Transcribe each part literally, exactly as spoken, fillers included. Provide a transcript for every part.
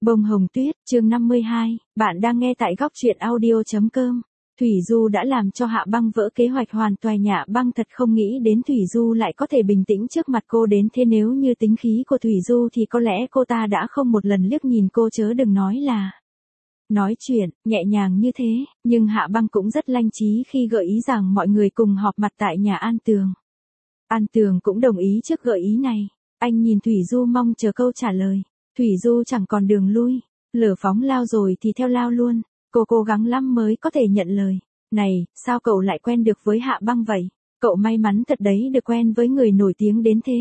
Bông hồng tuyết, chương năm mươi hai, bạn đang nghe tại góc truyện audio.com. Thủy Du đã làm cho Hạ Băng vỡ kế hoạch hoàn toàn. Hạ Băng thật không nghĩ đến Thủy Du lại có thể bình tĩnh trước mặt cô đến thế, nếu như tính khí của Thủy Du thì có lẽ cô ta đã không một lần liếc nhìn cô, chớ đừng nói là nói chuyện nhẹ nhàng như thế, nhưng Hạ Băng cũng rất lanh trí khi gợi ý rằng mọi người cùng họp mặt tại nhà An Tường. An Tường cũng đồng ý trước gợi ý này, anh nhìn Thủy Du mong chờ câu trả lời. Thủy Du chẳng còn đường lui, lửa phóng lao rồi thì theo lao luôn, cô cố gắng lắm mới có thể nhận lời. Này, sao cậu lại quen được với Hạ Băng vậy? Cậu may mắn thật đấy, được quen với người nổi tiếng đến thế.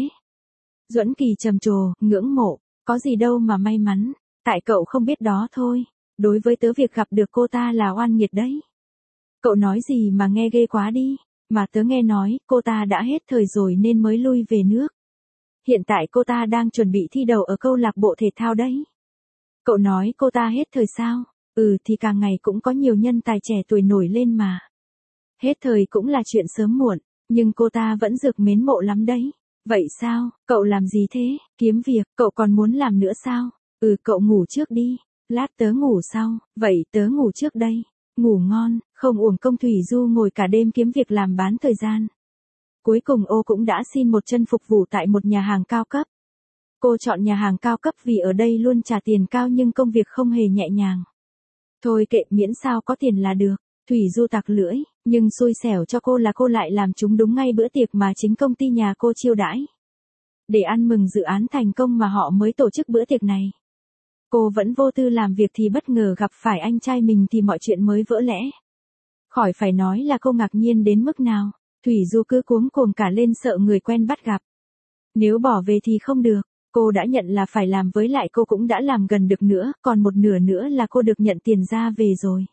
Duẫn Kỳ trầm trồ, ngưỡng mộ, có gì đâu mà may mắn, tại cậu không biết đó thôi. Đối với tớ việc gặp được cô ta là oan nghiệt đấy. Cậu nói gì mà nghe ghê quá đi, mà tớ nghe nói cô ta đã hết thời rồi nên mới lui về nước. Hiện tại cô ta đang chuẩn bị thi đấu ở câu lạc bộ thể thao đấy. Cậu nói cô ta hết thời sao? Ừ thì càng ngày cũng có nhiều nhân tài trẻ tuổi nổi lên mà. Hết thời cũng là chuyện sớm muộn, nhưng cô ta vẫn rực mến mộ lắm đấy. Vậy sao, cậu làm gì thế? Kiếm việc, cậu còn muốn làm nữa sao? Ừ cậu ngủ trước đi, lát tớ ngủ sau. Vậy tớ ngủ trước đây. Ngủ ngon, không uổng công Thủy Du ngồi cả đêm kiếm việc làm bán thời gian. Cuối cùng ô cũng đã xin một chân phục vụ tại một nhà hàng cao cấp. Cô chọn nhà hàng cao cấp vì ở đây luôn trả tiền cao nhưng công việc không hề nhẹ nhàng. Thôi kệ, miễn sao có tiền là được. Thủy Du tặc lưỡi, nhưng xui xẻo cho cô là cô lại làm chúng đúng ngay bữa tiệc mà chính công ty nhà cô chiêu đãi. Để ăn mừng dự án thành công mà họ mới tổ chức bữa tiệc này. Cô vẫn vô tư làm việc thì bất ngờ gặp phải anh trai mình thì mọi chuyện mới vỡ lẽ. Khỏi phải nói là cô ngạc nhiên đến mức nào. Thủy Du cứ cuống cuồng cả lên, sợ người quen bắt gặp. Nếu bỏ về thì không được, cô đã nhận là phải làm, với lại cô cũng đã làm gần được nữa, còn một nửa nữa là cô được nhận tiền ra về rồi.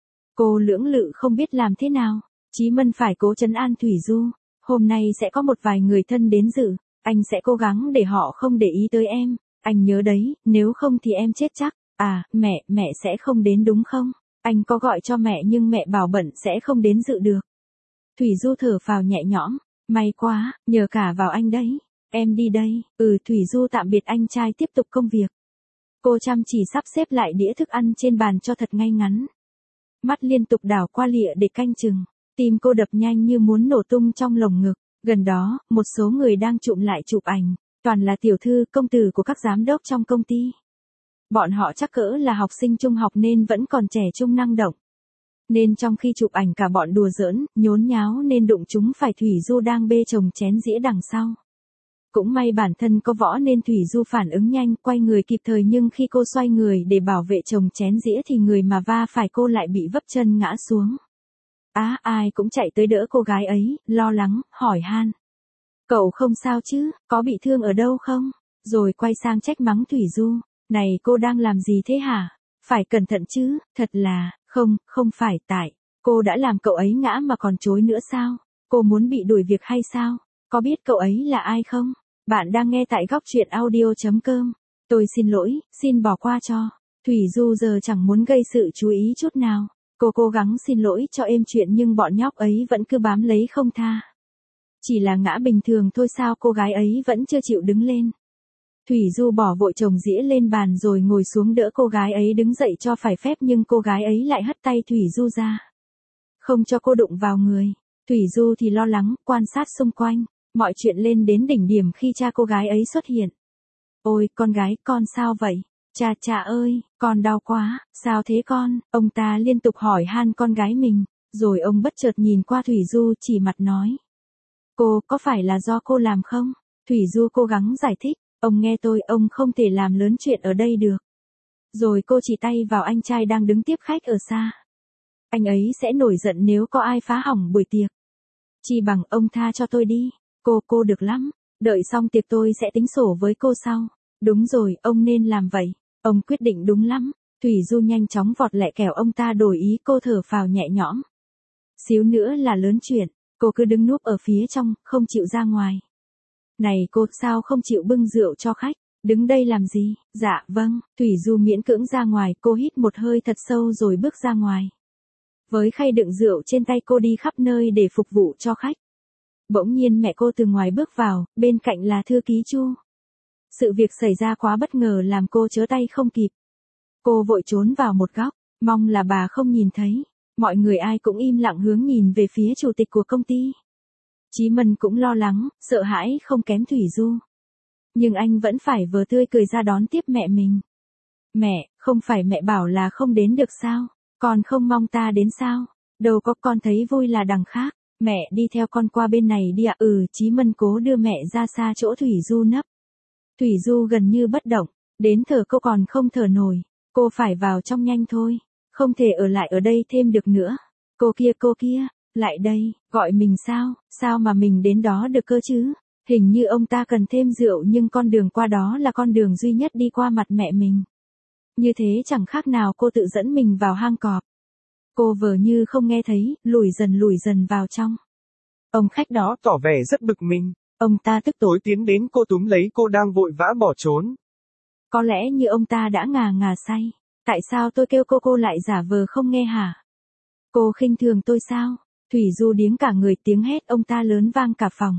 Cô lưỡng lự không biết làm thế nào. Chí Mân phải cố trấn an Thủy Du. Hôm nay sẽ có một vài người thân đến dự, anh sẽ cố gắng để họ không để ý tới em. Anh nhớ đấy, nếu không thì em chết chắc. À, mẹ, mẹ sẽ không đến đúng không? Anh có gọi cho mẹ nhưng mẹ bảo bận sẽ không đến dự được. Thủy Du thở phào nhẹ nhõm, may quá, nhờ cả vào anh đấy. Em đi đây. Ừ, Thủy Du tạm biệt anh trai tiếp tục công việc. Cô chăm chỉ sắp xếp lại đĩa thức ăn trên bàn cho thật ngay ngắn. Mắt liên tục đảo qua lịa để canh chừng, tim cô đập nhanh như muốn nổ tung trong lồng ngực. Gần đó, một số người đang chụm lại chụp ảnh, toàn là tiểu thư, công tử của các giám đốc trong công ty. Bọn họ chắc cỡ là học sinh trung học nên vẫn còn trẻ trung năng động. Nên trong khi chụp ảnh cả bọn đùa giỡn, nhốn nháo nên đụng chúng phải Thủy Du đang bê chồng chén dĩa đằng sau. Cũng may bản thân có võ nên Thủy Du phản ứng nhanh, quay người kịp thời, nhưng khi cô xoay người để bảo vệ chồng chén dĩa thì người mà va phải cô lại bị vấp chân ngã xuống. Á, à, ai cũng chạy tới đỡ cô gái ấy, lo lắng, hỏi han. Cậu không sao chứ, có bị thương ở đâu không? Rồi quay sang trách mắng Thủy Du. Này cô đang làm gì thế hả? Phải cẩn thận chứ, thật là, không, không phải tại, cô đã làm cậu ấy ngã mà còn chối nữa sao? Cô muốn bị đuổi việc hay sao? Có biết cậu ấy là ai không? Bạn đang nghe tại góc truyện audio.com. Tôi xin lỗi, xin bỏ qua cho. Thủy Du giờ chẳng muốn gây sự chú ý chút nào. Cô cố gắng xin lỗi cho êm chuyện nhưng bọn nhóc ấy vẫn cứ bám lấy không tha. Chỉ là ngã bình thường thôi sao cô gái ấy vẫn chưa chịu đứng lên. Thủy Du bỏ vội chồng dĩa lên bàn rồi ngồi xuống đỡ cô gái ấy đứng dậy cho phải phép, nhưng cô gái ấy lại hất tay Thủy Du ra. Không cho cô đụng vào người. Thủy Du thì lo lắng, quan sát xung quanh. Mọi chuyện lên đến đỉnh điểm khi cha cô gái ấy xuất hiện. Ôi, con gái, con sao vậy? Cha cha ơi, con đau quá, sao thế con? Ông ta liên tục hỏi han con gái mình, rồi ông bất chợt nhìn qua Thủy Du chỉ mặt nói. Cô, có phải là do cô làm không? Thủy Du cố gắng giải thích, ông nghe tôi, ông không thể làm lớn chuyện ở đây được. Rồi cô chỉ tay vào anh trai đang đứng tiếp khách ở xa. Anh ấy sẽ nổi giận nếu có ai phá hỏng buổi tiệc. Chỉ bằng ông tha cho tôi đi. Cô, cô được lắm, đợi xong tiệc tôi sẽ tính sổ với cô sau. Đúng rồi, ông nên làm vậy, ông quyết định đúng lắm. Thủy Du nhanh chóng vọt lẹ kẻo ông ta đổi ý, cô thở phào nhẹ nhõm. Xíu nữa là lớn chuyện, cô cứ đứng núp ở phía trong, không chịu ra ngoài. Này cô, sao không chịu bưng rượu cho khách, đứng đây làm gì? Dạ vâng, Thủy Du miễn cưỡng ra ngoài, cô hít một hơi thật sâu rồi bước ra ngoài. Với khay đựng rượu trên tay cô đi khắp nơi để phục vụ cho khách. Bỗng nhiên mẹ cô từ ngoài bước vào, bên cạnh là thư ký Chu. Sự việc xảy ra quá bất ngờ làm cô chớ tay không kịp. Cô vội trốn vào một góc, mong là bà không nhìn thấy. Mọi người ai cũng im lặng hướng nhìn về phía chủ tịch của công ty. Chí Mân cũng lo lắng, sợ hãi không kém Thủy Du. Nhưng anh vẫn phải vừa tươi cười ra đón tiếp mẹ mình. Mẹ, không phải mẹ bảo là không đến được sao? Con không mong ta đến sao? Đâu có, con thấy vui là đằng khác. Mẹ đi theo con qua bên này đi ạ. Ừ, Chí Mân cố đưa mẹ ra xa chỗ Thủy Du nấp. Thủy Du gần như bất động, đến thở cô còn không thở nổi. Cô phải vào trong nhanh thôi, không thể ở lại ở đây thêm được nữa. Cô kia cô kia, lại đây, gọi mình sao, sao mà mình đến đó được cơ chứ? Hình như ông ta cần thêm rượu nhưng con đường qua đó là con đường duy nhất đi qua mặt mẹ mình. Như thế chẳng khác nào cô tự dẫn mình vào hang cọp. Cô vờ như không nghe thấy, lùi dần lùi dần vào trong. Ông khách đó tỏ vẻ rất bực mình. Ông ta tức tối tiến đến cô túm lấy cô đang vội vã bỏ trốn. Có lẽ như ông ta đã ngà ngà say. Tại sao tôi kêu cô cô lại giả vờ không nghe hả? Cô khinh thường tôi sao? Thủy Du điếng cả người, tiếng hét ông ta lớn vang cả phòng.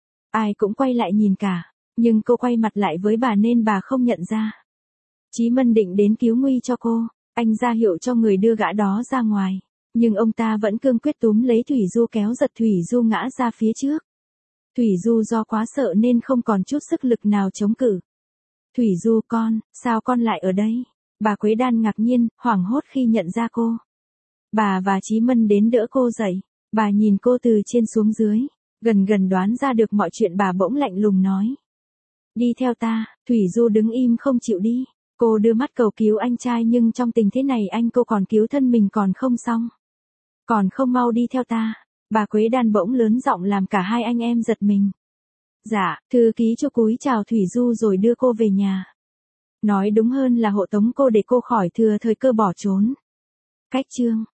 Ai cũng quay lại nhìn cả, nhưng cô quay mặt lại với bà nên bà không nhận ra. Chí Mân định đến cứu nguy cho cô, anh ra hiệu cho người đưa gã đó ra ngoài, nhưng ông ta vẫn cương quyết túm lấy Thủy Du kéo giật Thủy Du ngã ra phía trước. Thủy Du do quá sợ nên không còn chút sức lực nào chống cự. Thủy Du con, sao con lại ở đây? Bà Quế Đan ngạc nhiên, hoảng hốt khi nhận ra cô. Bà và Chí Mân đến đỡ cô dậy, bà nhìn cô từ trên xuống dưới, gần gần đoán ra được mọi chuyện bà bỗng lạnh lùng nói. Đi theo ta. Thủy Du đứng im không chịu đi, cô đưa mắt cầu cứu anh trai nhưng trong tình thế này anh cô còn cứu thân mình còn không xong. Còn không mau đi theo ta, bà Quế Đan bỗng lớn giọng làm cả hai anh em giật mình. Dạ, thư ký cho cúi chào Thủy Du rồi đưa cô về nhà. Nói đúng hơn là hộ tống cô để cô khỏi thừa thời cơ bỏ trốn. Cách chương